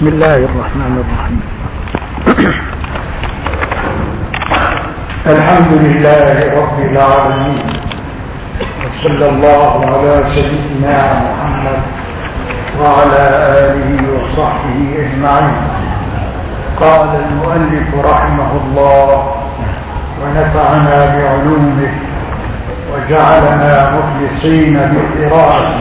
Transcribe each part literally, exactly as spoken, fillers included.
بسم الله الرحمن الرحيم. الحمد لله رب العالمين، وصلى الله على سيدنا محمد وعلى آله وصحبه أجمعين. قال المؤلف رحمه الله ونفعنا بعلومه وجعلنا مخلصين بقراءته.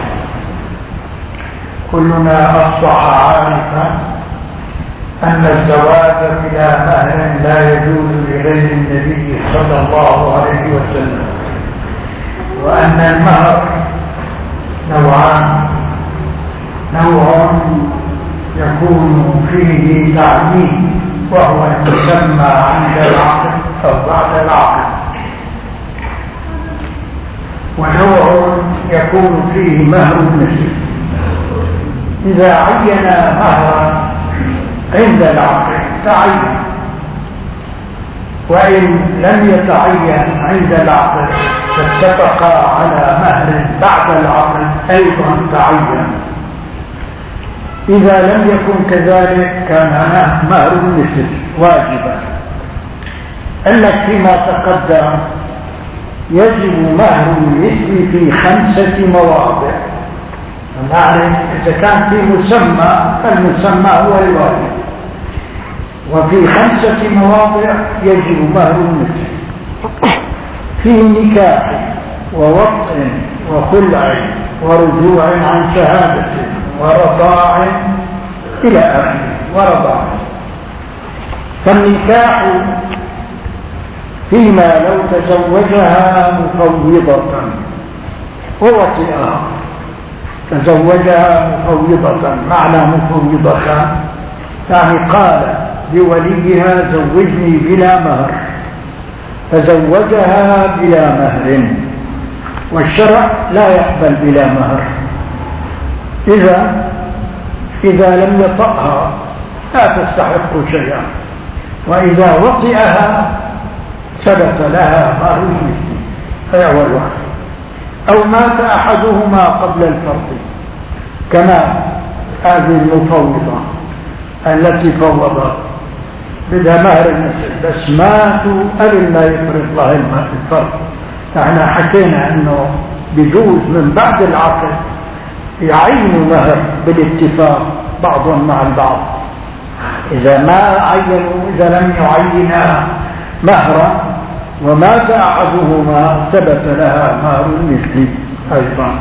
كلنا أصبح عارفا أن الزواج بلا مهر لا يجوز لغير النبي صلى الله عليه وسلم، وأن المهر نوعان: نوع يكون فيه تعليم وهو المسمى عند العقد أو بعد العقد، ونوع يكون فيه مهر النسب. إذا عين مهرا عند العقد تعين، وإن لم يتعين عند العقد فاتفقا على مهر بعد العقد أيضا تعين. إذا لم يكن كذلك كان مهر النسب واجبا. أنك فيما تقدم يجب مهر النسب في خمسة مواضع. نعرف إذا كان في مسمى فالمسمى هو الواجب، وفي خمسة مواضع يجب مهر النسب: في نكاح ووطء وخلع ورجوع عن شهادة ورضاع إلى آخره ورضاع. فالنكاح فيما لو تزوجها مفوضة ووطئها، تزوجها مفوضة، معنى مفوضة يعني قال لوليها زوجني بلا مهر، فزوجها بلا مهر، والشرع لا يقبل بلا مهر. إذا إذا لم يطأها لا تستحق شيئا، وإذا وطئها ثبت لها مهر المثل فهو الواحد. أو مات أحدهما قبل الفرض، كما هذه المفوضة التي فوضت بدها مهر النسب بس ماتوا قبل ما يفرض لها الفرض. احنا حكينا انه بجوز من بعد العقد يعينوا مهر بالاتفاق بعضهم مع البعض. إذا ما عينوا، إذا لم يعينا مهرا ومات أحدهما ثبت لها مهر المثل أيضا.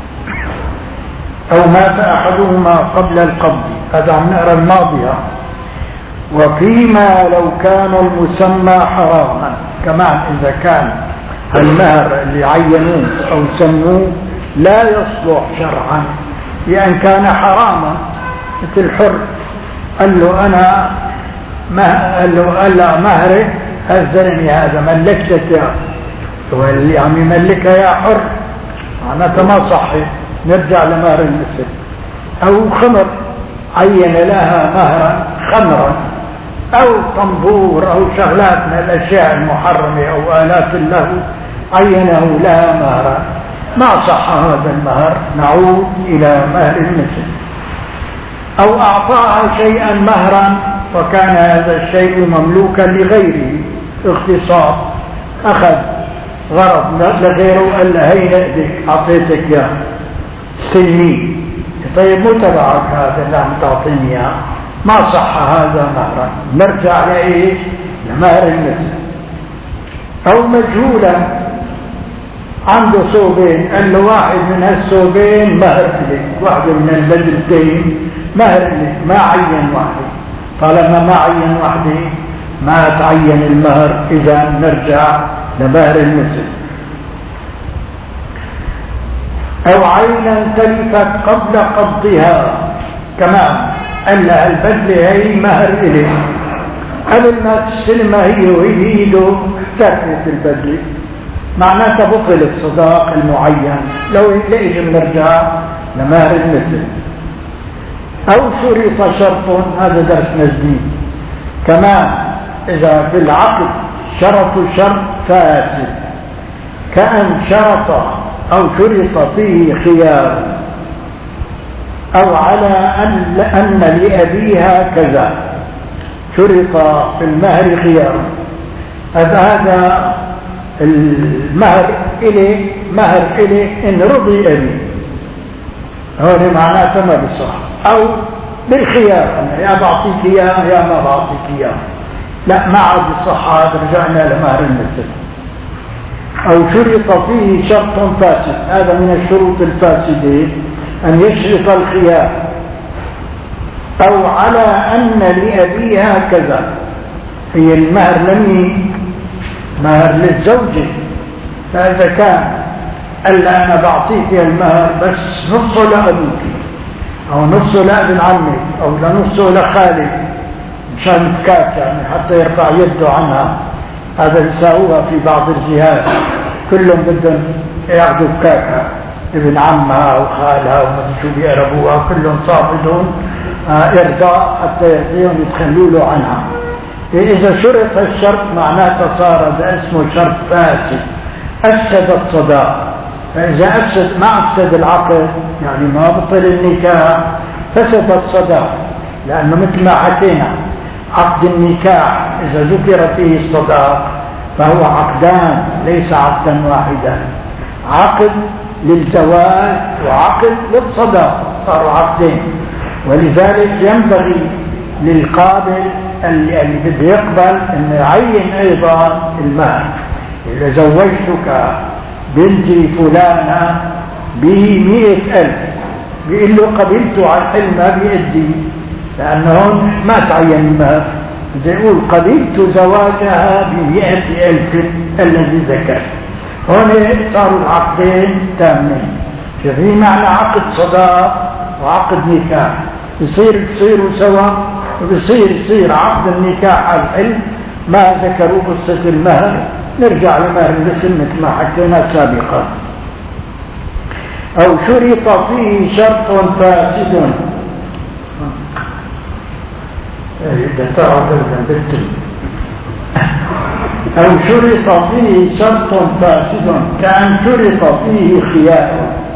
أو مات أحدهما قبل القبض، هذا عم نقرأ الماضية. وفيما لو كان المسمى حراما، كمان إذا كان المهر اللي عينوه أو سموه لا يصلح شرعا لأن كان حراما، مثل حر قال له أنا قال له قال له مهري هزرني هذا ملكتك يا واللي عم يملكها يا حر، معناتها ما صحي، نرجع لمهر النسب. أو خمر عين لها مهرا خمرا أو طنبور أو شغلات من الأشياء المحرمة أو آلات له عينه لها مهرا، ما صح هذا المهر، نعود إلى مهر النسب. أو أعطاها شيئا مهرا وكان هذا الشيء مملوكا لغيره، اغتصاب، أخذ غرض لغيره قال له هي نقدك أعطيتك يا سلمي، طيب مو تبعك هذا اللي عم تعطيني اياه، ما صح هذا مهرا، نرجع لإيش؟ لمهر النسب. أو مجهولا عنده ثوبين قال له واحد من هالثوبين مهر لك، واحد من البدلتين مهر لك، ما عين واحد. طالما ما عين واحدة ما تعين المهر، إذا نرجع لمهر النسب. أو عينا تلفت قبل قبضها، كمان قال لها البدلة هي مهر إليه، قبل ما تستلمها هي وهي ايده تركت البدلة، معناتها بطل الصداق المعين، لو لقيت نرجع لمهر النسب. أو شرط شرط، هذا درسنا جديد كمان، إذا في العقد شرط شرط فاسد، كأن شرط أو شرط فيه خيار أو على أن, أن لأبيها كذا، شرط في المهر خيار. هذا المهر إليه مهر إليه إن رضي أبي، هو معناته ما بصح، أو بالخيار يا بعطيك إياه يا ما بعطيك إياه، لا ما عاد الصحة، رجعنا لمهر المثل. أو شرط فيه شرط فاسد، هذا من الشروط الفاسدة أن يشرط الخيار. أو على أن لأبيها كذا، هي المهر لم مهر للزوجة، فإذا كان ألا أنا بعطيك المهر بس نصه لأبوك أو نصه لابن عمك أو نصه لخالك مشان مكات، يعني حتى يرفع يده عنها، هذا يساووها في بعض الجهات، كلهم بدهم ياخذوا كاكا ابن عمها وخالها وما شو بيقربوها، كلهم صافدون إرضاء حتى يرضيهم يتخلوا له عنها. إذا شرط الشرط معناته صار هذا اسمه شرط فاسد، أفسد الصداق. فإذا أفسد ما أفسد العقد، يعني ما بطل النكاح، فسد الصداق، لأنه مثل ما حكينا عقد النكاح إذا ذكر فيه الصداق فهو عقدان ليس عقدا واحدا، عقد للزواج وعقد للصداق، صاروا عقدين. ولذلك ينبغي للقابل اللي بده يقبل أن يعين أيضا المهر. إذا زوجتك بنتي فلانة به مئة ألف، بيقول له قبلت على الحلم ما بيأدي، لأنه ما تعين المهر، بده يقول قبلت زواجها بمئة ألف الذي ذكر. هون صاروا العقدين تامين، في معنى عقد صداق وعقد نكاح، يصير يصيروا سوا، وبصير يصير عقد النكاح على الحلم ما ذكروا قصة المهر. نرجع لمهر المثل مثل ما حكينا سابقا. أو شرط فيه شرط فاسد، أو شرط فيه شرط فاسد كأن شرط فيه خيار.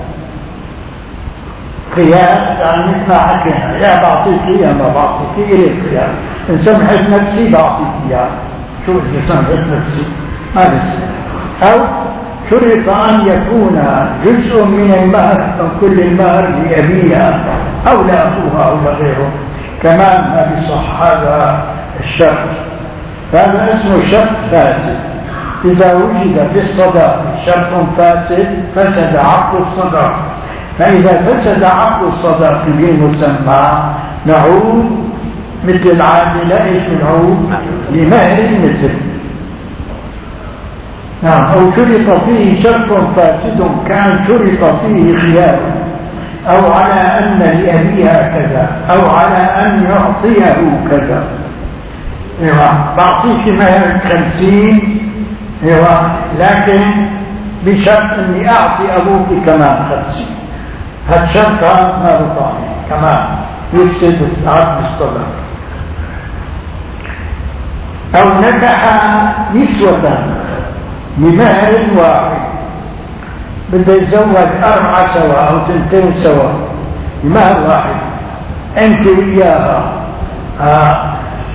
خيار يعني مثل ما حكينا، يا بعطيك يا ما بعطيك، إليه خيار. إن سمحت نفسي بعطيك إياه، شو إذا سمحت نفسي ما بيصير. أو شرط أن يكون جزء من المهر أو كل المهر لأبيها أو لأخوها أو لغيره، كمان ما بيصح هذا الشرط. هذا اسمه شرط فاسد. إذا وجد في الصداق شرط فاسد فسد عقد الصداق. فإذا فسد عقد الصداق بالمسمى نعود مثل العادلة، ايش نعود لمهر المثل. نعم. أو شرط فيه شرط فاسد كان شرط فيه خيار، أو على أن لأبيها كذا، أو على أن يعطيه كذا. ايوه بعطيك مهر خمسين، ايوه لكن بشرط اني اعطي ابوك كمان خمسين. هذا شرط ما بطاعي كمان يفسد عقد الصداق. او نكح نسوة بمهر واحد، بده يتزوج أربعة سوا أو تنتين سوا بمهر واحد، أنت وياها آه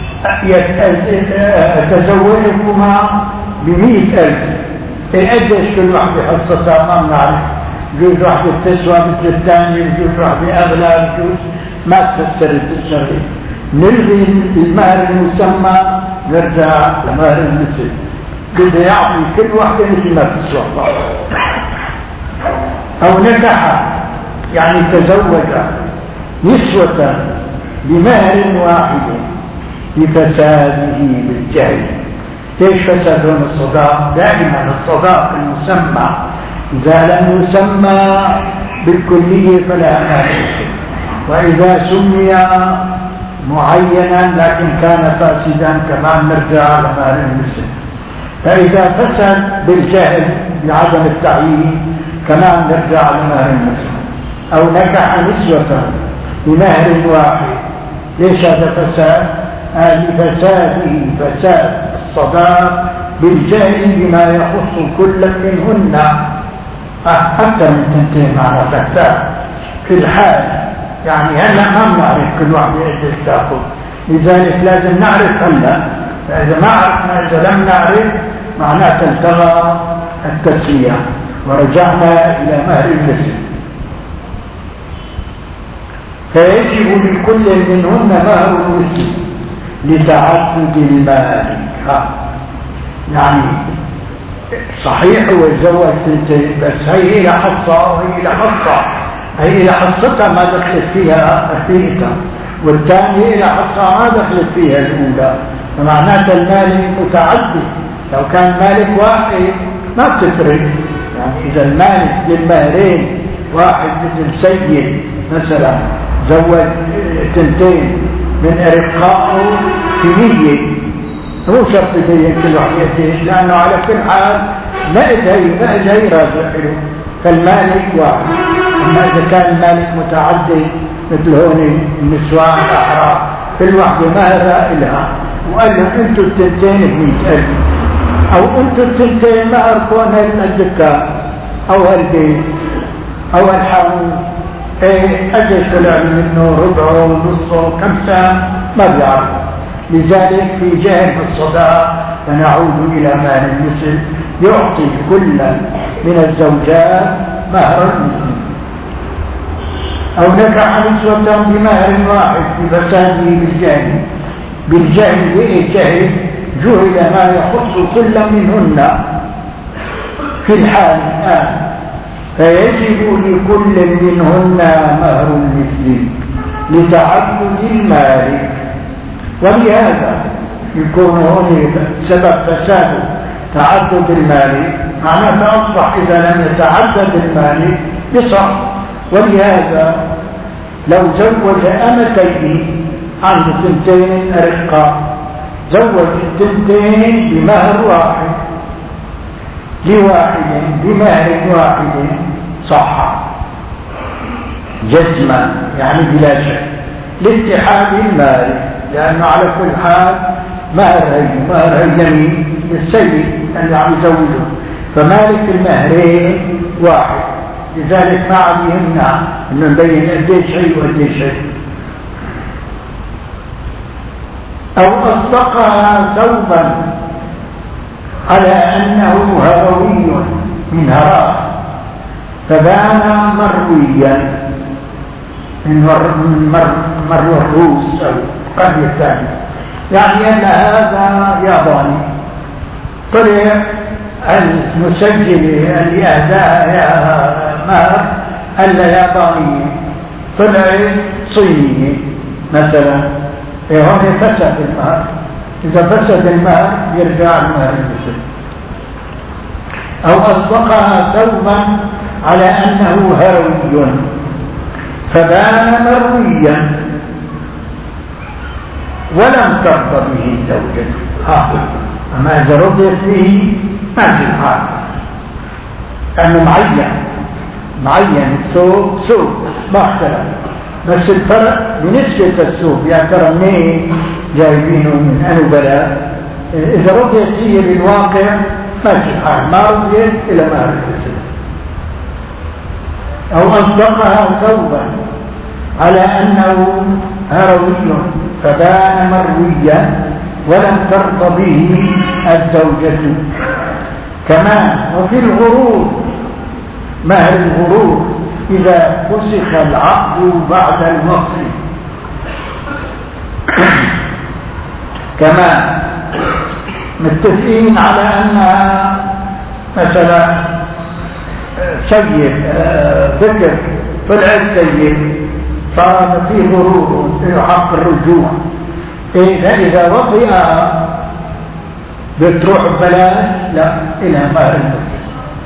تزوجكما بمئة ألف، قديش كل واحدة حصتها ما بنعرف، بجوز واحدة تسوى مثل الثانية، بجوز واحدة أغلى، بجوز ما تفسر الشرعي. نلغي المهر المسمى نرجع لمهر المثل، بده يعطي كل واحدة مثل ما تسوى. أو نكح يعني تزوج نسوة بمهر واحد بفساده بالجهل. ليش فساد هون الصداق؟ دائما الصداق المسمى إذا لم يسمى بالكلية فلا مانع، وإذا سمي معينا لكن كان فاسدا كمان نرجع على مهر المثل. فإذا فسد بالجهل بعدم التعيين كمان نرجع على مهر المثل. أو نكح نسوة بمهر واحد. ليش هذا فساد؟ لفساده فساد الصداق بالجهل بما يخص كل منهن، أكثر من تنتين معنى فساد. في الحال يعني هلا ما بنعرف كل واحد قديش تاخذ، لذلك لازم نعرف هلا، فإذا ما عرفنا إذا لم نعرف معناته انتهى التسوية ورجعنا إلى مهر المثل. فيجب لكل منهن مهر المثل لتعدد المال. يعني صحيح هو يتزوج ثنتين بس هي إلى حصة وهي إلى حصة، هي إلى حصتها ما دخلت فيها أخيرتها، والثانية إلى حصة ما دخلت فيها الأولى، فمعناته المال متعدد. لو كان مالك واحد ما بتفرق، يعني إذا المالك للمهرين واحد مثل سيد مثلا زوج ثنتين من أرقائه في نية، مو شرط يبين كل واحد قديش، لأنه على كل حال ما إدهي ما إدهي راجع له، فالمالك واحد. أما إذا كان المالك متعدد مثل هون النسوان الأحرار كل واحدة مهرها إلها، وقال له أنتوا الثنتين بمئة ألف، أو أنتوا الثنتين مهر كون الزكاة أو هالبيت أو الحامل، إيه أجل طلع منه ربعه ونصه كم سنة ما بيعرف. لذلك في جهة الصداق فنعود إلى مال المثل، يعطي كل من الزوجات مهر المثل. أو نكح نسوة بمهر واحد بفساده بالجهل، بالجهل بالجهل جهل ما يخص كل منهن في الحال الآن، فيجب لكل منهن مهر المثل لتعدد المال. ولهذا يكون هنا سبب فساد تعدد المال، معناه أصبح إذا لم يتعدد المال يصح. ولهذا لو زوج أمتين عنده ثنتين أرقاء، زوج الثنتين بمهر واحد لواحد بمهر واحد صح جزما، يعني بلا شك لاتحاد المال، لأنه على كل حال مهر هي مهر اليمين للسيد اللي عم يزوجه، فمالك المهرين واحد. لذلك ما عم يمنع انه نبين قديش شيء وقديش شيء. او اصدقها ثوبا على انه هروي من هراء فبان مرويا من مر مر الروس او القرية الثانية، يعني ان هذا ياباني. طلع المسجل اللي اهداها مهر الا ياباني، طلع صيني مثلا، إيه هون فسد المهر. اذا فسد المهر يرجع المهر المسلم. او اصدقها ثوبا على انه هروي فبان مرويا ولم ترضى به زوجته. ها اما اذا رضيت به ما في حال، لانه معين معين الثوب ثوب ما اختلف، بس الفرق بنسبة الثوب، يعني ترى منين جايبينه من انو بلد. اذا رضيت هي بالواقع ما في حال، ما رضيت الى ما رضيت. او اصدقها ثوبا على انه هروي فبان مرويا ولم ترضى به الزوجة. كمان وفي الغرور، مهر الغرور إذا فسخ العقد بعد الوصل. كمان متفقين على أنها مثلا سيد ذكر طلعت سيد، صار في غرور في حق الرجوع. إذا إذا وطئها بتروح ببلاش، لا إلى مهر المثل.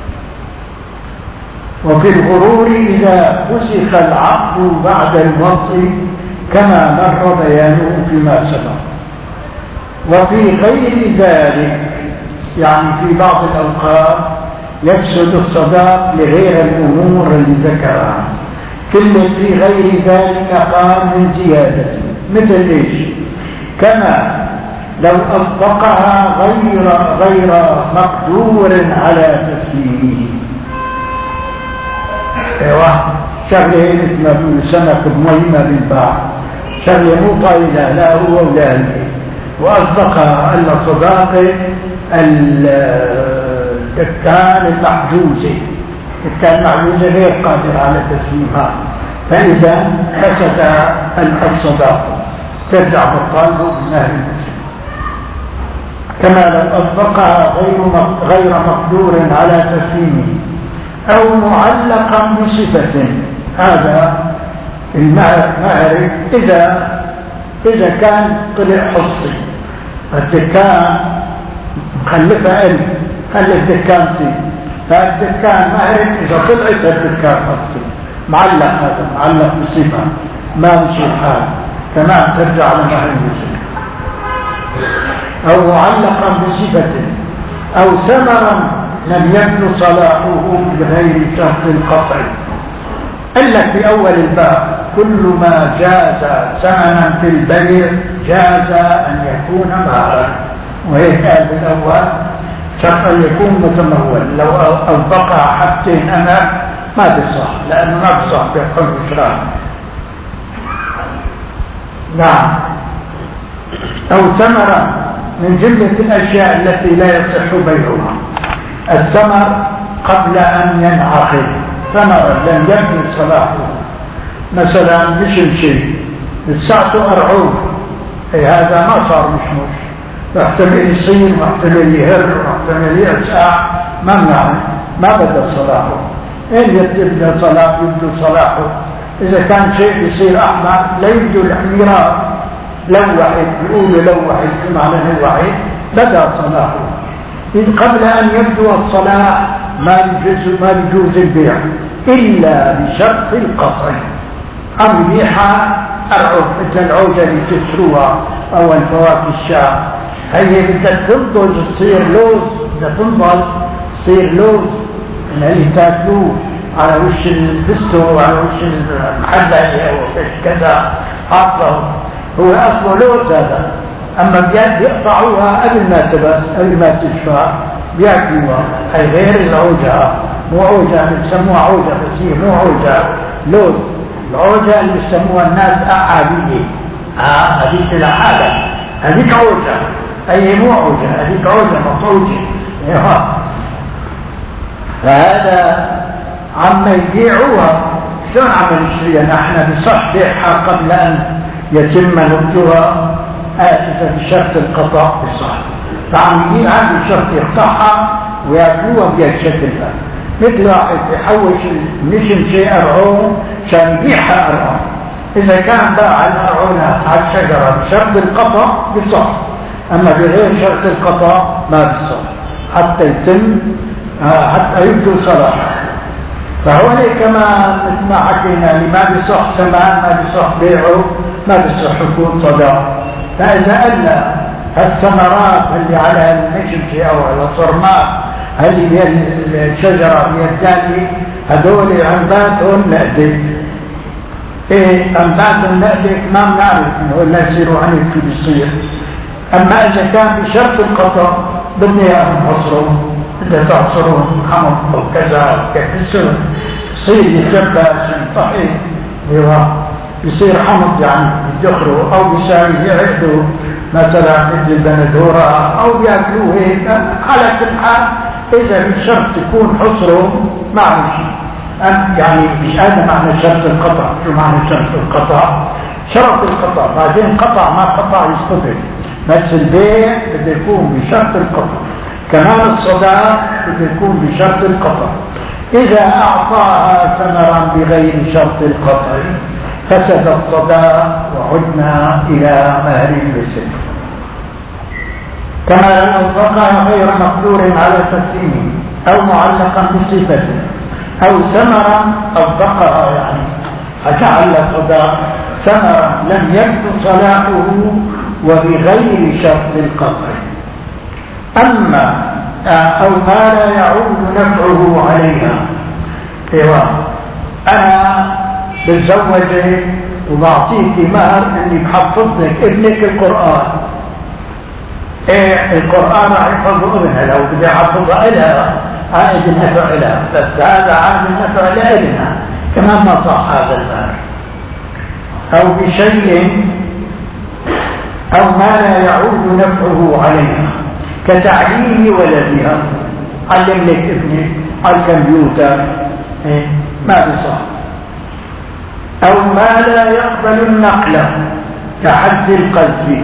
وفي الغرور إذا فسخ العقد بعد الوطء كما مر بيانه فيما سبق. وفي غير ذلك، يعني في بعض الأوقات يفسد الصداق لغير الأمور اللي ذكرها. كلمة في غير ذلك قال من زيادة، مثل إيش؟ كما لو أصدقها غير غير مقدور على تسليمه. ايوه شغله مثل ما بيقول سمك بمي ما بينباع، شغله مو طايله لا هو ولا هي. واصدقها ان صداقه الدكان المحجوزه، الدكان المحجوزه غير قادر على تسليمها، فاذا فسد الصداقه ترجع بالطالب بالنهي المسلم. كما لو اصدقها غير غير مقدور على تسليمه او معلقا بصفه. هذا المهر اذا اذا كان طلع حصري، الدكان مخلفه ال خلي الدكان فيه، فالدكان مهر اذا طلعت الدكان حصري معلق، هذا معلق بصفه ما مشي الحال تمام ترجع لمهر المسلم. او معلقا بصفه او ثمرا لم يبدو صلاحه بغير شرط القطع. قال لك في اول الباب كل ما جاز ثمنا في البيع جاز ان يكون مهرا، وهيك قال بالاول شرط ان يكون متمول. لو اصدقها حتى انا ما بصح، لانه ما بصح بحكم الاشراك. نعم. او ثمرا من جمله الاشياء التي لا يصح بيعها الثمر قبل ان ينعقد، ثمرا لم يبدو صلاحه، مثلا مشل شيء لساعته ارعوه، اي هذا ما صار مشموش، يحتمل يصير واحتمل يهر واحتمل يسعى، ما منع ما بدا صلاحه. اين يبدا صلاحه؟ يبدو صلاحه اذا كان شيء يصير احمر لا يبدو الاحمرار، لوحد يقولوا لوحد بمعنى لوحد بدا صلاحه. إذ قبل أن يبدو الصلاح ما يجوز ما يجوز البيع إلا بشرط القطع. أم بيعها أرعب مثل العوجة اللي تشتروها أو الفواكه الشام، هي بدها تنضج تصير لوز، بدها تنضج تصير لوز من اللي تاكلوه على وش الفستو وعلى وش المحلة أو كذا حاطه، هو أصله لوز هذا. أما بيد يقطعوها قبل ما تبس قبل ما تشفى بياكلوها، هي غير العوجة، مو عوجة بيسموها عوجة بس هي مو عوجة، لوز. العوجة اللي بيسموها الناس أعادية، آه هذيك العادة، هذيك عوجة، هي مو عوجة، هذيك عوجة مصعوجة. فهذا عم يبيعوها، شلون عم نشتريها نحن؟ بصح بيعها قبل أن يتم نضجها آسفة بشرط القطع بالصح، فعم يجي عنده شرط يقطعها ويأكلوها بهالشكل. مثل واحد يحوش نشم شيء أرعون عشان يبيعها أرعون، إذا كان باع الأرعون على الشجرة بشرط القطع بالصح، أما بغير شرط القطع ما بالصح حتى يتم حتى يبدو صلاحه. فهو كما مثل ما حكينا اللي ما بصح ثمن ما بصح بيعه ما بصح يكون صداق. فإذا أن الثمرات اللي على النشم أو على الصرمات اللي هي الشجرة هي الثانية هذول عنباتهم نقدك، إيه عنباتهم نقدك ما بنعرف إنه لا يصيروا عنك في بيصير. أما إذا كان بشرط القطع بدنا إياهم حصرهم، بدنا تعصرهم حمض أو كذا كيف يصير يصير يتبع صحيح يصير حمض يعني يدخلوا او بيساوي يعدوا مثلا مثل البندوره او بياكلوه هيك. على كل حال اذا بشرط يكون حصرهم ما شيء، يعني مش هذا معنى شرط القطع. شو معنى شرط القطع؟ شرط القطع بعدين قطع ما قطع يصطدم، بس البيع بده يكون بشرط القطع، كمان الصداق بده يكون بشرط القطع. اذا اعطاها ثمرا بغير شرط القطع فسد الصداق وعدنا إلى مهر المثل. كما لو أنفقها غير مقدور على تسليمه أو معلقا بصفته أو ثمرا أنفقها يعني فجعل الصداق ثمرا لم يبدو صلاحه وبغير شرط القطع. أما أو ما لا يعود نفعه عليها، ايوه أنا بتزوجك وبعطيك مهر اني بحفظ لك ابنك القرآن، ايه القرآن راح يحفظه ابنها، لو بدي احفظها لها عائد النفع لها، بس هذا عائد النفع لنا كمان ما صح هذا المال، أو بشيء أو ما لا يعود نفعه عليها كتعليم ولدها، علم لك ابنك على الكمبيوتر، إيه؟ ما بصح. أو ما لا يقبل النقل كحد القذف،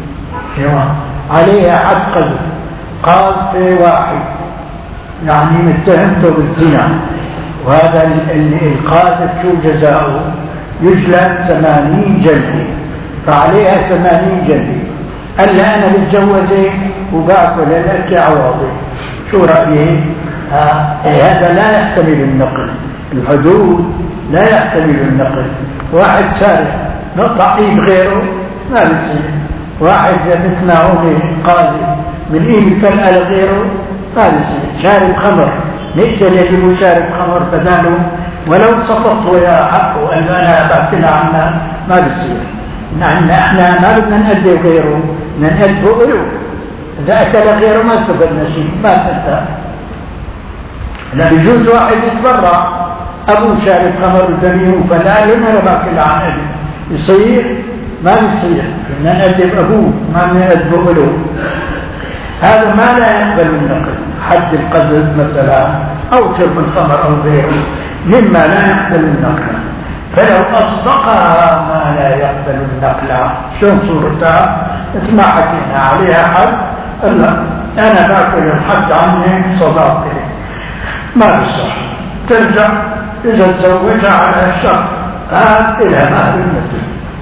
عليها حد قذف، قاذف واحد يعني متهمته بالزنا، وهذا القاذف شو جزاؤه؟ يجلد ثمانين جلدة، فعليها ثمانين جلدة. قال لا أنا بتجوزك وباكل لك عواضي، شو رأيك؟ آه. هذا لا يحتمل النقل، الحدود لا يحتمل النقل. واحد سارق نقطع ايد غيره ما بيصير، واحد مثل هون قاضي من ايد فرقه لغيره ما بيصير. شارب خمر نقتل يجب شارب خمر بداله ولو سقط ويا حقه قال انا بقتل عنا، ما بيصير. نحن احنا ما بدنا نأدي غيره، نأدي له. اذا اكل غيره ما استفدنا شيء، ما استفدنا. لا بيجوز واحد يتبرع، ابو شارب خمر وزميله فلا لنا انا باكل عن ابي، يصير؟ ما بيصير. بدنا نأدب ابوه ما بنأدبه له. هذا ما لا يقبل النقل، حد القذف مثلا او شرب الخمر او غيره مما لا يقبل النقل. فلو اصدقها ما لا يقبل النقل، شلون صورتها؟ مثل ما حكينا عليها حد، لا انا باكل الحد عني صداقتي، ما بيصح. ترجع إذا تزوجها على الشخص هذا إلى مهر المثل.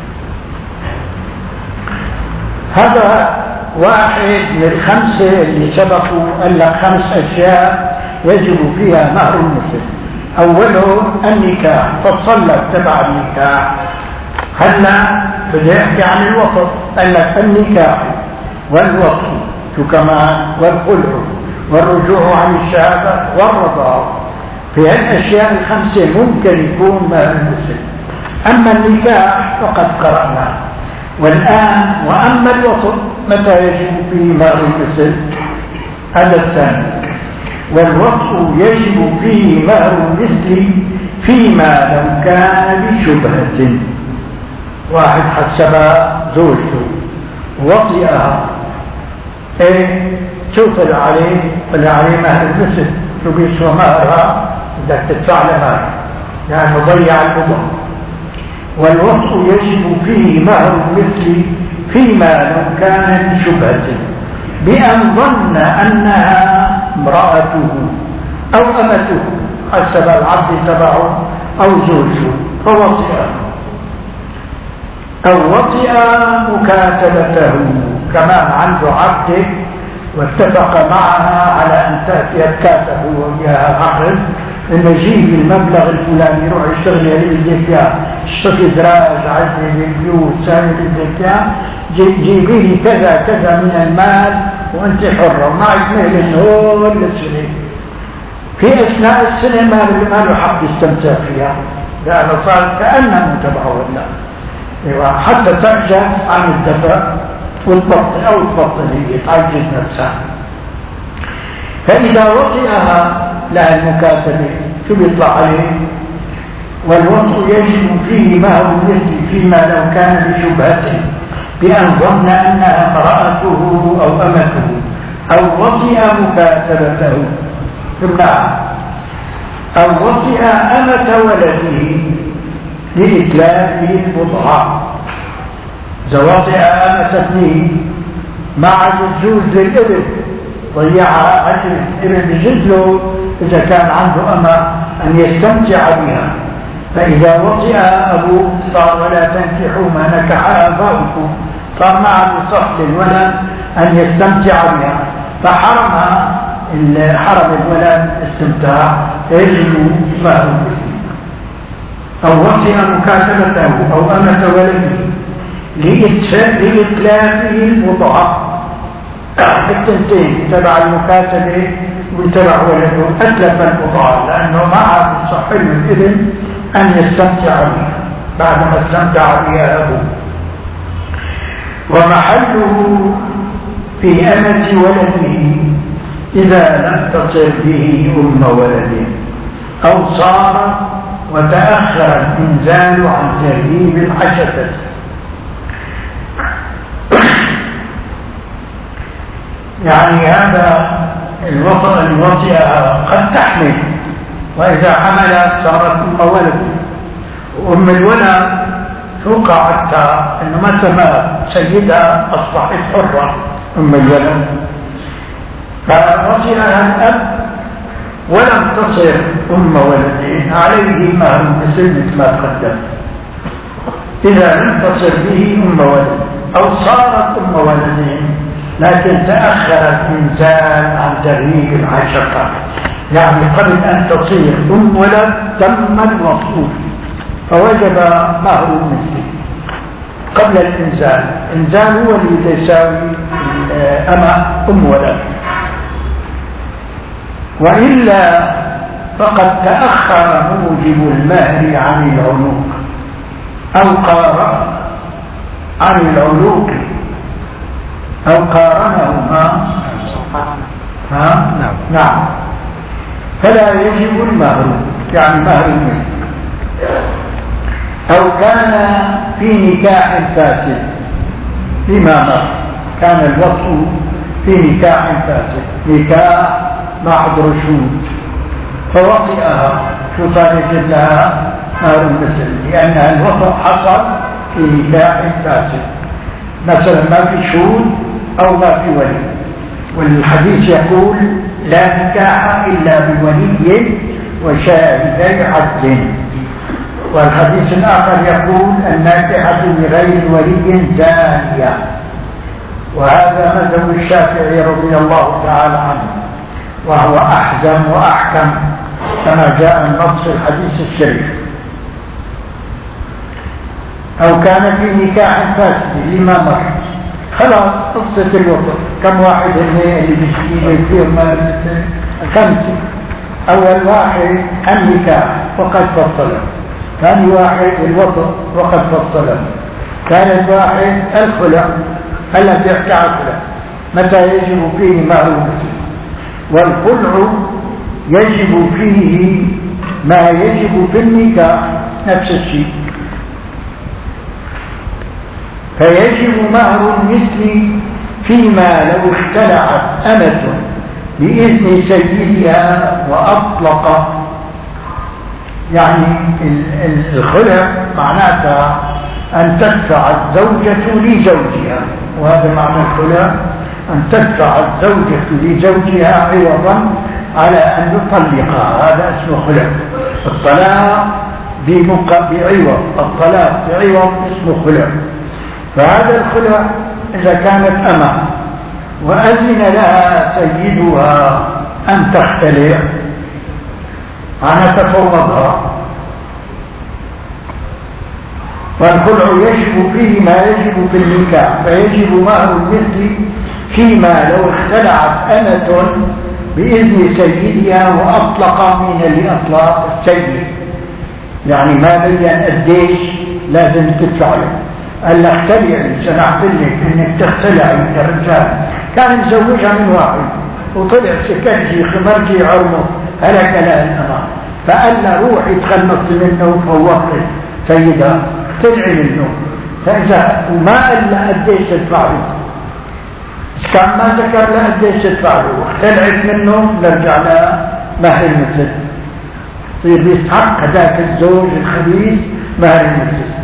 هذا واحد من الخمسة اللي سبقوا، قال لك خمس أشياء يجب فيها مهر المثل. أولهم النكاح، فصلت تبع النكاح. هلا بده يحكي عن الوطن، قال لك النكاح والوطن شو كمان، والخلع والرجوع عن الشهادة والرضاعة. في هالأشياء الخمسة ممكن يكون مهر المثل. أما النكاح فقد قرأنا. والآن وأما الوطن متى يجب فيه مهر المثل؟ هذا الثاني. والوطن يجب فيه مهر المثل فيما لو كان بشبهة. واحد حسب زوجته وطئها، ايه شو طلع عليه؟ طلع عليه مهر المثل. شو بيسوى مهرها؟ بدك تدفع له مهر، يعني ضيع الأمم. والوطء يجب فيه مهر المثل فيما لو كان بشبهة، بأن ظن أنها امرأته أو أمته حسب العبد تبعه أو زوجه فوطئ، أو وطئ مكاتبته، كمان عنده عبد واتفق معها على أن تأتي الكاتب وياها عقد إنه يجيب المبلغ الفلاني يروح يشتغل اللي بدك إياه، اشتري دراج، عزل البيوت، سامي اللي بدك إياه، جيبي لي كذا كذا من المال وأنت حرة ومعك مهل النهول للسنة. في أثناء السنة ما له حق يستمتع فيها لأنه صار كأنه تبعه ولا أيوة، حتى ترجع عن الدفع والبطل أو البطل هي تعجز نفسها. فإذا وطئها لها المكاتبة شو بيطلع عليه؟ والوطء يجب فيه مهر المثل فيما لو كان بشبهته، بأن ظن أنها امرأته أو أمته، أو وطئ مكاتبته ثم أو وطئ أمة ولده لإتلافه البضعة. زواطئ أمة ابنه مع الجوز للإبن ضيعها أجل الإبن بجزله إذا كان عنده أمة أن يستمتع بها. فإذا وطئ أبوه صار ولا تنكحوا ما نكح آباؤكم، صار معه صح للولد أن يستمتع بها، فحرم حرم الولد استمتاع يجب مهر المثل. أو وطئ مكاتبته أو أمة ولده لإتلافه البضعة. التنتين تبع المكاتبة وتبع ولده أتلف البضاعة لأنه ما عاد يصح للابن أن يستمتع بها بعد ما استمتع بها أبوه. ومحله في أمة ولده إذا لم تصل به أم ولده، أو صار وتأخر الإنزال عن ترهيب الحشفة. يعني هذا الوطأ الوطئة قد تحمل، وإذا حملت صارت أم ولد، وأم الولد توقع حتى أنه متى ما سيدها أصبحت حرة أم الولد، فوطئها الأب ولم تصر أم ولدين عليه مهر مثل مثل ما تقدم. إذا لم تصر به أم ولد أو صارت أم ولدين لكن تأخر الإنزال عن تغييب العشقة، يعني قبل أن تصير أم ولد تم الوصول فوجب مهر المثل قبل الإنزال. الإنزال هو اللي يساوي أما أم ولد، وإلا فقد تأخر موجب المهر عن العلوق أو قارن عن العلوق أو قارنهما. ها؟ نعم. نعم. فلا يجب المهر، يعني مهر المثل. أو كان في نكاح فاسد، لما مر كان الوطء في نكاح فاسد، نكاح مع رشود فوطئها تصادف لها مهر المثل، لأن الوطء حصل في نكاح فاسد، مثلا ما في شهود أو ما في ولي، والحديث يقول لا نكاح إلا بولي وشاهدي عدل، والحديث الآخر يقول الناكحة بغير ولي زانية، وهذا مذهب الشافعي رضي الله تعالى عنه، وهو أحزم وأحكم كما جاء النص الحديث الشريف. أو كان في نكاح فاسد لما مر، خلاص قصة الوطن كم واحد اللي بيشتغل فيهم خمسة. أول واحد النكاح وقد فصله، ثاني واحد الوطن وقد فصله، ثالث واحد الخلع التي اعتعقله متى يجب فيه مهر المثل. والخلع يجب فيه ما يجب في النكاح نفس الشيء، فيجب مهر المثل فيما لو اختلعت أمة بإذن سيدها وأطلق. يعني الخلع معناتها أن تدفع الزوجة لزوجها، وهذا معنى الخلع، أن تدفع الزوجة لزوجها عوضا على أن يطلقها، هذا اسمه خلع. الطلاق بعوض، الطلاق بعوض اسمه خلع. فهذا الخلع إذا كانت أمة وأذن لها سيدها أن تختلع عنها تفوضها، والخلع يجب فيه ما يجب في النكاح، فيجب مهر المثل فيما لو اختلعت أمة بإذن سيدها وأطلق من الإطلاق السيد، يعني ما بين قديش لازم تدفع له. قال لك اختلعي سنعمل لك انك تختلعي يا رجال، كان مزوجها من واحد وطلع سكنجي خمرجي عرمه هلك لها الأمان، فقال له روحي تخلص منه وفوقت سيدها اختلعي منه. فإذا وما قال له قديش تدفع له، كان ما ذكر له قديش تدفع له واختلعت منه، نرجع لها مهر المثل، يصير يستحق هذاك الزوج الخبيث مهر المثل.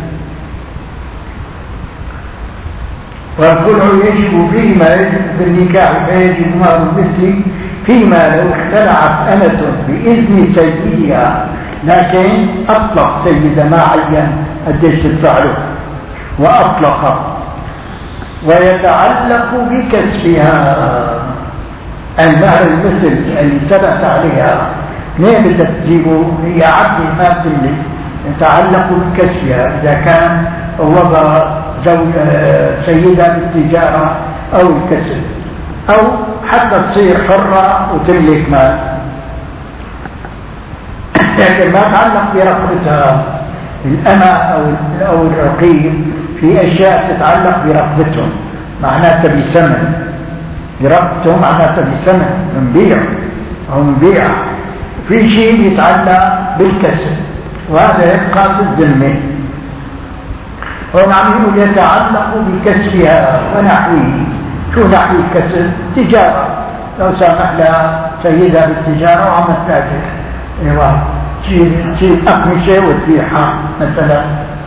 والخلع يجب فيه ما يجب في النكاح، فيجب مهر المثل فيما لو اختلعت أمة بإذن سيدها، لكن أطلق سيدها ما عين قديش تدفع له وأطلق. ويتعلق بكسبها المهر المثل اللي ثبت عليها، ليه بدك تجيبه؟ هي عبد ما تملك، يتعلق بكسبها إذا كان وضع زوج سيدة بالتجارة أو الكسب، أو حتى تصير حرة وتملك مال، لكن ما تعلق برقبتها الأمة أو الرقيق، في أشياء تتعلق برقبتهم معناتها بثمن، برقبتهم معناتها بثمن من بيع أو من بيع. في شيء يتعلق بالكسب، وهذا يبقى في الذمة. ونعم يتعلق بكسبها ونحوه. شو نحو الكسب؟ تجارة، لو سمح لها سيدها بالتجارة وعمل تاجر، ايوه تجيب أقمشة وتبيعها مثلا.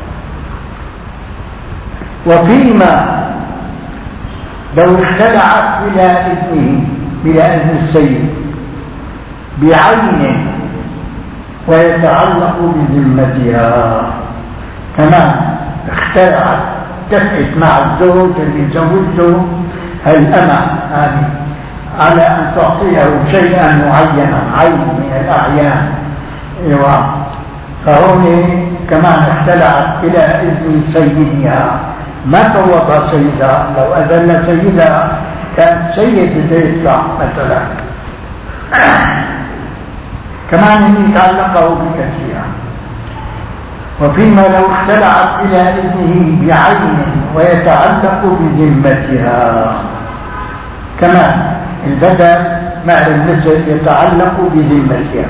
وفيما لو اختلعت بلا إذنه، بلا إذن السيد بعين ويتعلق بذمتها، كمان اختلعت اتفقت مع الزوج اللي زوجته الأمة هذه على أن تعطيه شيئا معينا، عين من الأعيان، ايوه فهون كمان اختلعت إلى إذن سيدها، ما فوضها سيدها. لو أذن سيدها كان سيد بده يدفع مثلا. كمان ان يتعلقه بكسبها. وفيما لو اختلعت إلى إذنه بعين ويتعلق بذمتها، كمان البدل مع المثل يتعلق بذمتها.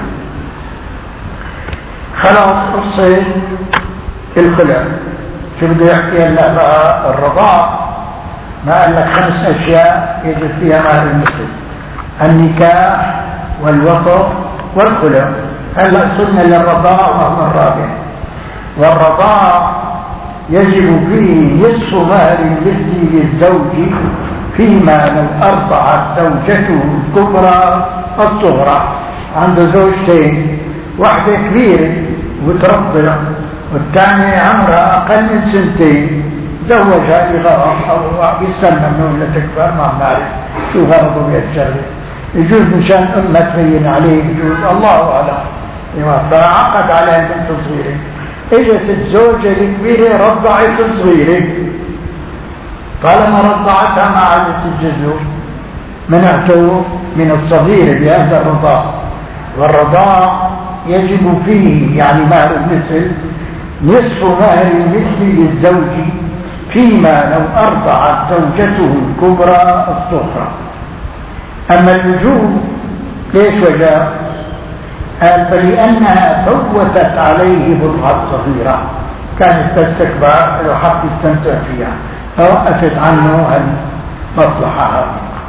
خلاص قصة الخلع شو بده يحكي هلا بقى؟ الرضاع. ما قال لك خمس أشياء يجب فيها مع المثل: النكاح والوطء والخلع. هلا صرنا للرضاع وهو الرابع. والرضاع يجب فيه نصف مهر المثل للزوج فيما لو أرضعت زوجته الكبرى الصغرى. عنده زوجتين، واحدة كبيرة وترضع والثانية عمرها أقل من سنتين، زوجها لغرض أو بيستنى منه لتكبر، ما بنعرف شو غرضه بهالشغلة. يجوز مشان أمة تبين عليه، يجوز الله أعلم. فعقد عليها بنت صغيرة، اجت الزوجة الكبيرة رضعت الصغيرة، طالما رضعتها ما عادت الجزء منعته من الصغيرة بهذا الرضاع. والرضاع يجب فيه يعني مهر المثل نصف مهر المثل للزوج فيما لو أرضعت زوجته الكبرى الصغرى. أما الوجوب ليش وجاء؟ قال فلأنها فوتت عليه بضعة صغيرة، كانت تستكبر لو حب يستمتع فيها، فوقفت عنه المصلحة.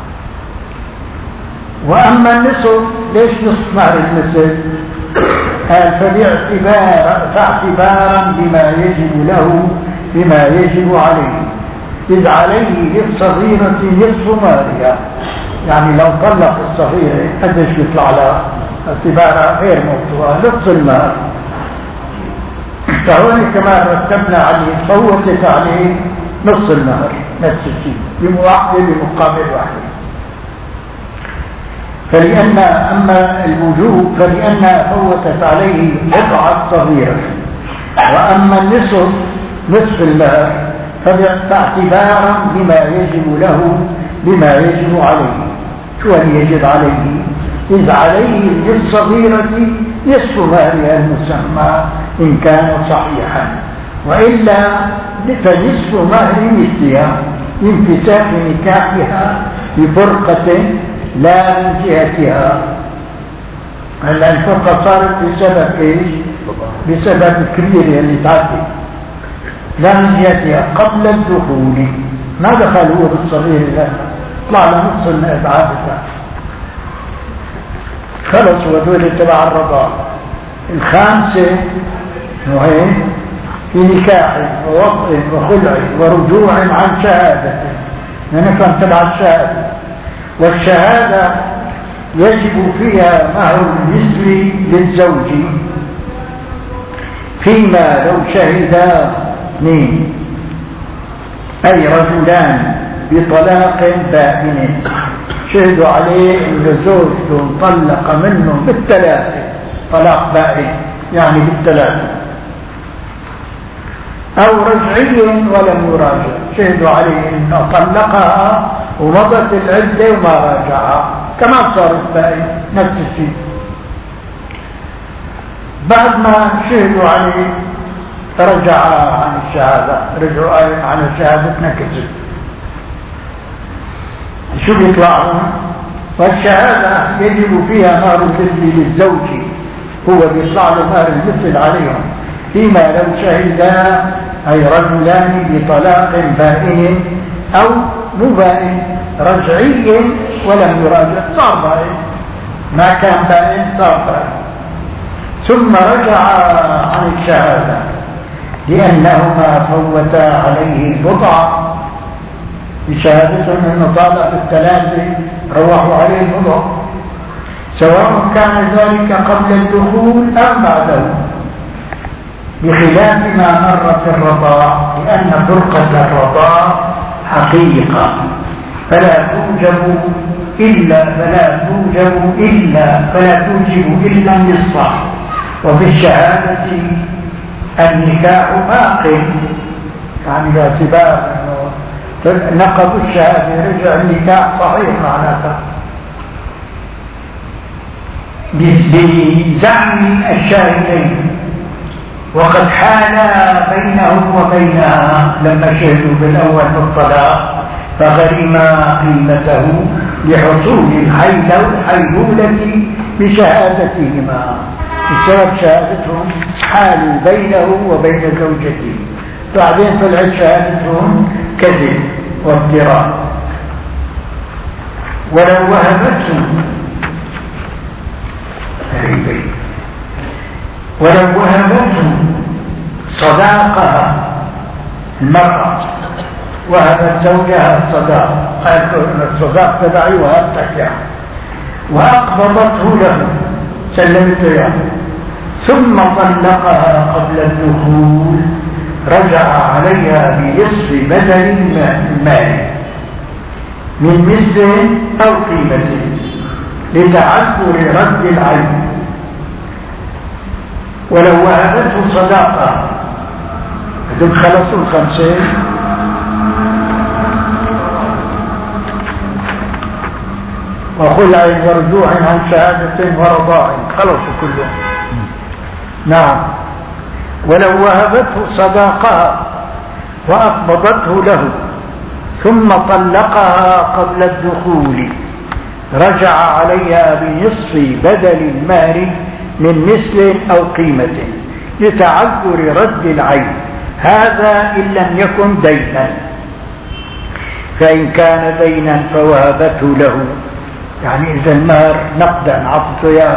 وأما النصف ليش نصف مهر المثل؟ قال فباعتبار فاعتبارا بما يجب له بما يجب عليه، إذ عليه للصغيرة نصف مهرها. يعني لو طلق الصغيرة قديش يطلع لها؟ اعتبارها غير موضوع نصف المهر. فهون كمان رتبنا عليه فوتت عليه نصف المهر نفس الشيء بمواحدة بمقابل واحد. فلأن أما الوجوب فلأنها فوتت عليه بضعة صغيرة. وأما النصف نصف المهر فاعتبارا بما يجب له بما يجب عليه. شو اللي يجب عليه؟ إذ عليه للصغيرة نصف مهرها المسمى إن كان صحيحا، وإلا فنصف مهر مثلها انفساخ نكاحها بفرقة لا من جهتها. هلا الفرقة صارت بسبب ايش؟ بسبب كبير اللي تعدي، لا من جهتها قبل الدخول. ما دخل هو بالصغير، لا طلع له نص الابعاد بتاعه. خلص ودول تبع الرضاع. الخامسة نوعين: في نكاح ووطء وخلع ورجوع عن شهادة، لأنه كان تبع الشهادة. والشهادة يجب فيها مهر المثل للزوج فيما لو شهدا اثنين، أي رجلان بطلاق بائن، شهدوا عليه ان زوجته طلق منه بالثلاثة، طلاق بائن يعني بالثلاثة، أو رجعي ولم يراجع، شهدوا عليه انه طلقها ومضت العدة وما راجعها، كمان صارت بائن نفس الشيء. بعد ما شهدوا عليه رجع عن الشهادة، رجعوا عن الشهادة نكست. شو بيطلعون؟ والشهادة يجب فيها مهر المثل للزوج، هو بيطلع له مهر المثل عليهم فيما لو شهدا أي رجلان بطلاق بائن أو مبائن رجعي ولم يراجع صار بائن، ما كان بائن صار بائن، ثم رجع عن الشهادة لأنهما فوتا عليه البضع بشهادتهم أنه طالع بالثلاثة روحوا عليه البضع، سواء كان ذلك قبل الدخول أم بعده، بخلاف ما مر في الرضاع، لأن فرقة الرضاع حقيقة فلا توجب إلا فلا توجب إلا فلا توجب إلا النصف، وفي الشهادة النكاح باق، يعني باعتبار أنه نقض الشهادة رجع النكاح صحيح معناتها بزعم الشاهدين، وقد حال بينهم وبينها لما شهدوا بالأول بالطلاق فغرم قيمته لحصول الحيلة والحيلولة بشهادتهما بسبب شهادتهم حال بينه وبين زوجته، بعدين طلعت شهادتهم كذب وافتراء. ولو وهبته ولو وهبته صداقها، المرأة وهبت زوجها الصداق، قالت الصداق تبعي وهبتك يعني، وأقبضته له سلمته يعني، ثم طلقها قبل الدخول رجع عليها بنصف بدل المال من مثل أو قيمته لتعذر رد العين. ولو وهبته صداقة هذول خلصوا الخمسين، وخلع ورجوع عن شهادة ورضاع خلصوا كلهم. نعم. ولو وهبته صداقها وأقبضته له ثم طلقها قبل الدخول رجع عليها بنصف بدل المال من مثل أو قيمة لتعذر رد العين، هذا إن لم يكن دينا، فإن كان دينا فوهبته له، يعني إذا المهر نقدا عطته إياه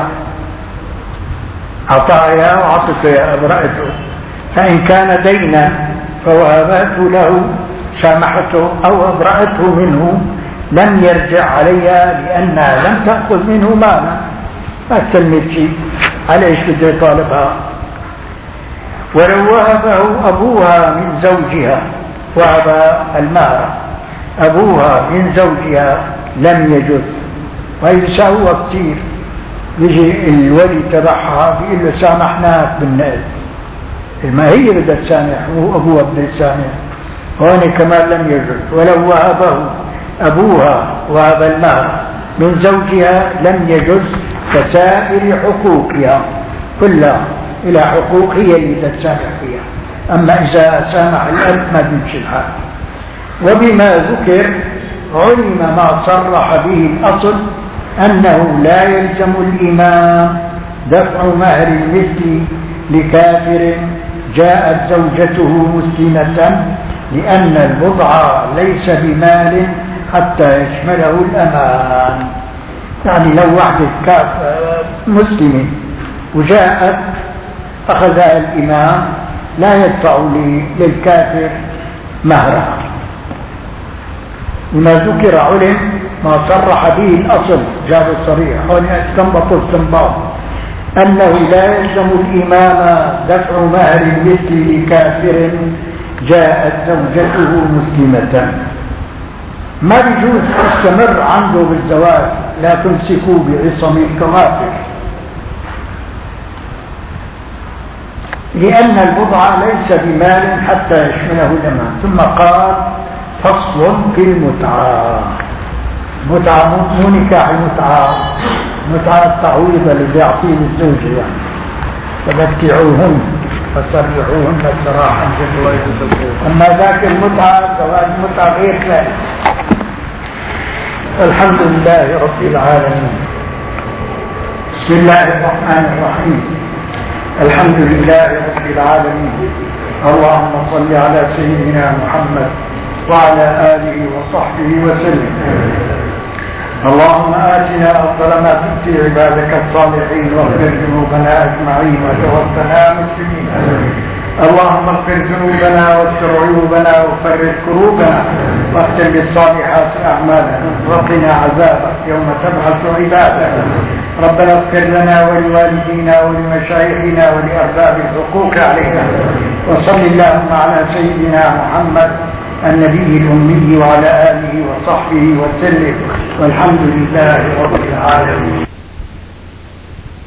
أعطاه إياه وعطته إياه أبرأته، فإن كان دينا فوهبته له سامحته أو أبرأته منه لم يرجع عليها لأنها لم تأخذ منه مالا، ما تسلمت شيء، على ايش بده يطالبها. ولو وهبه أبوها من زوجها، وهب المهر أبوها من زوجها لم يجوز، ويساوى كثير، يجي الولي تبعها بيقول له سامحناك بالنقل، ما هي بدها تسامح وأبوها بده يسامح، هون كمان لم يجوز. ولو وهبه أبوها وهب المهر من زوجها لم يجوز كسائر حقوقها كلها، إلى حقوق هي اللي تتسامح فيها، أما إذا سامح الأب ما بيمشي الحال. وبما ذكر علم ما صرح به الأصل أنه لا يلزم الإمام دفع مهر المثل لكافر جاءت زوجته مسلمة، لأن البضع ليس بمال حتى يشمله الأمان. يعني لو واحدة مسلمة وجاءت أخذها الإمام لا يدفع للكافر مهرها، لما ذكر علم ما صرح به الأصل جاب الصريح، هون استنبط استنباط أنه لا يلزم الإمام دفع مهر المثل لكافر جاءت زوجته مسلمة. ما بيجوز تستمر عنده بالزواج، لا تمسكوا بعصم الكوافر، لأن البضع ليس بمال حتى يشمله الأمان. ثم قال فصل في المتعة. متعة مو نكاح المتعة، متعة التعويض اللي بيعطيه للزوجة، يعني فمتعوهن فسرحوهن سراحا جميلا. أما ذاك المتعة زواج متعة غير ذلك. الحمد لله رب العالمين. بسم الله الرحمن الرحيم. الحمد لله رب العالمين. اللهم صل على سيدنا محمد وعلى آله وصحبه وسلم. اللهم آتنا أفضل ما تؤتي عبادك الصالحين واغفر ذنوبنا أجمعين وتوفنا مسلمين. اللهم اغفر ذنوبنا واستر عيوبنا وفرج كروبنا واختم بالصالحات أعمالنا وقنا عذابك يوم تبعث عبادك. ربنا اغفر لنا ولوالدينا ولمشايخنا ولأرباب الحقوق علينا. وصل اللهم على سيدنا محمد النبي الأمي وعلى آله وصحبه وسلم، والحمد لله رب العالمين.